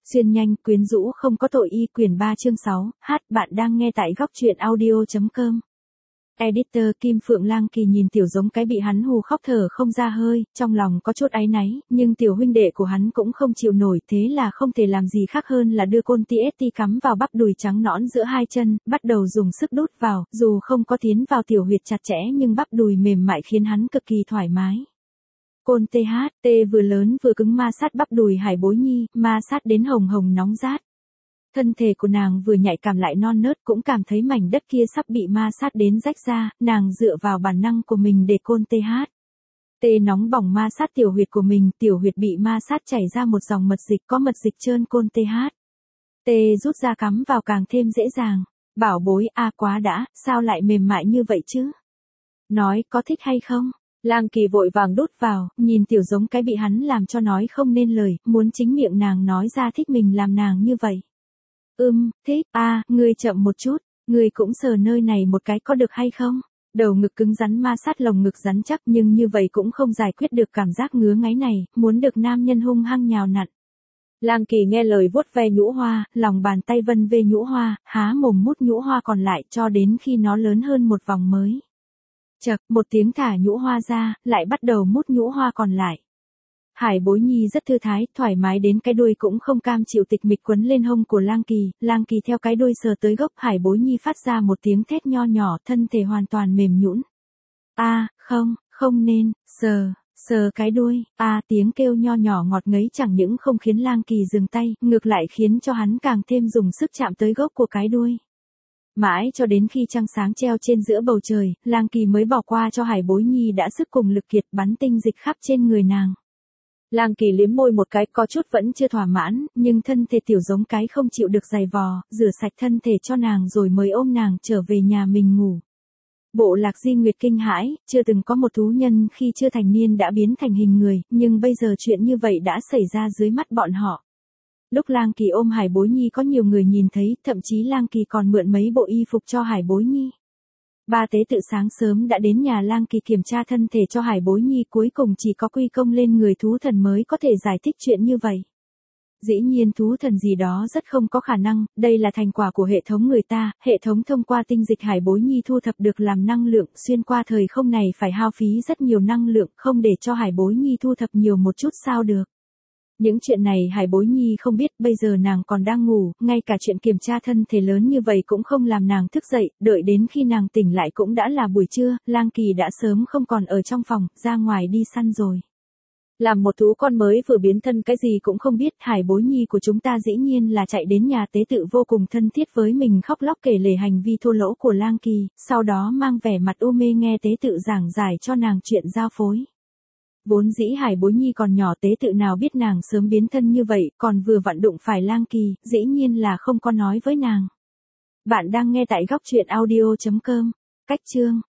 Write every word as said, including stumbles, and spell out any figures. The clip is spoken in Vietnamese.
Xuyên nhanh, quyến rũ không có tội y quyển ba chương sáu, hát bạn đang nghe tại góc truyện audio.com. Editor Kim Phượng Lang Kỳ nhìn Tiểu Giống cái bị hắn hù khóc thở không ra hơi, trong lòng có chút áy náy, nhưng tiểu huynh đệ của hắn cũng không chịu nổi, thế là không thể làm gì khác hơn là đưa côn tê ét tê cắm vào bắp đùi trắng nõn giữa hai chân, bắt đầu dùng sức đút vào, dù không có tiến vào tiểu huyệt chặt chẽ nhưng bắp đùi mềm mại khiến hắn cực kỳ thoải mái. Côn tê hát tê vừa lớn vừa cứng ma sát bắp đùi Hải Bối Nhi, ma sát đến hồng hồng nóng rát. Thân thể của nàng vừa nhạy cảm lại non nớt, cũng cảm thấy mảnh đất kia sắp bị ma sát đến rách ra, nàng dựa vào bản năng của mình để côn tê hát tê nóng bỏng ma sát tiểu huyệt của mình, tiểu huyệt bị ma sát chảy ra một dòng mật dịch, có mật dịch trơn côn tê hát tê rút ra cắm vào càng thêm dễ dàng. Bảo bối a à, quá đã, sao lại mềm mại như vậy chứ? Nói có thích hay không? Lang Kỳ vội vàng đút vào, nhìn Tiểu Giống cái bị hắn làm cho nói không nên lời, muốn chính miệng nàng nói ra thích mình làm nàng như vậy. Ưm, thích, a, à, ngươi chậm một chút, ngươi cũng sờ nơi này một cái có được hay không? Đầu ngực cứng rắn ma sát lồng ngực rắn chắc nhưng như vậy cũng không giải quyết được cảm giác ngứa ngáy này, muốn được nam nhân hung hăng nhào nặn. Lang Kỳ nghe lời vuốt ve nhũ hoa, lòng bàn tay vân về nhũ hoa, há mồm mút nhũ hoa còn lại cho đến khi nó lớn hơn một vòng mới. Chậc, một tiếng thả nhũ hoa ra, lại bắt đầu mút nhũ hoa còn lại. Hải Bối Nhi rất thư thái, thoải mái đến cái đuôi cũng không cam chịu tịch mịch quấn lên hông của Lang Kỳ, Lang Kỳ theo cái đuôi sờ tới gốc Hải Bối Nhi phát ra một tiếng thét nho nhỏ, thân thể hoàn toàn mềm nhũn. A, à, không, không nên, sờ, sờ cái đuôi, a à, tiếng kêu nho nhỏ ngọt ngấy chẳng những không khiến Lang Kỳ dừng tay, ngược lại khiến cho hắn càng thêm dùng sức chạm tới gốc của cái đuôi. Mãi cho đến khi trăng sáng treo trên giữa bầu trời, Lang Kỳ mới bỏ qua cho Hải Bối Nhi đã sức cùng lực kiệt bắn tinh dịch khắp trên người nàng. Lang Kỳ liếm môi một cái có chút vẫn chưa thỏa mãn, nhưng thân thể Tiểu Giống cái không chịu được giày vò, rửa sạch thân thể cho nàng rồi mới ôm nàng trở về nhà mình ngủ. Bộ Lạc Di Nguyệt kinh hãi, chưa từng có một thú nhân khi chưa thành niên đã biến thành hình người, nhưng bây giờ chuyện như vậy đã xảy ra dưới mắt bọn họ. Lúc Lang Kỳ ôm Hải Bối Nhi có nhiều người nhìn thấy, thậm chí Lang Kỳ còn mượn mấy bộ y phục cho Hải Bối Nhi. Ba tế tự sáng sớm đã đến nhà Lang Kỳ kiểm tra thân thể cho Hải Bối Nhi, cuối cùng chỉ có quy công lên người thú thần mới có thể giải thích chuyện như vậy. Dĩ nhiên thú thần gì đó rất không có khả năng, đây là thành quả của hệ thống người ta, hệ thống thông qua tinh dịch Hải Bối Nhi thu thập được làm năng lượng, xuyên qua thời không này phải hao phí rất nhiều năng lượng, không để cho Hải Bối Nhi thu thập nhiều một chút sao được. Những chuyện này Hải Bối Nhi không biết, bây giờ nàng còn đang ngủ, ngay cả chuyện kiểm tra thân thể lớn như vậy cũng không làm nàng thức dậy, đợi đến khi nàng tỉnh lại cũng đã là buổi trưa, Lang Kỳ đã sớm không còn ở trong phòng, ra ngoài đi săn rồi. Làm một thú con mới vừa biến thân cái gì cũng không biết, Hải Bối Nhi của chúng ta dĩ nhiên là chạy đến nhà tế tự vô cùng thân thiết với mình, khóc lóc kể lể hành vi thô lỗ của Lang Kỳ, sau đó mang vẻ mặt u mê nghe tế tự giảng giải cho nàng chuyện giao phối. Vốn dĩ Hải Bối Nhi còn nhỏ, tế tự nào biết nàng sớm biến thân như vậy, còn vừa vặn đụng phải Lang Kỳ, dĩ nhiên là không có nói với nàng. Bạn đang nghe tại góc truyện audio.com. Cách chương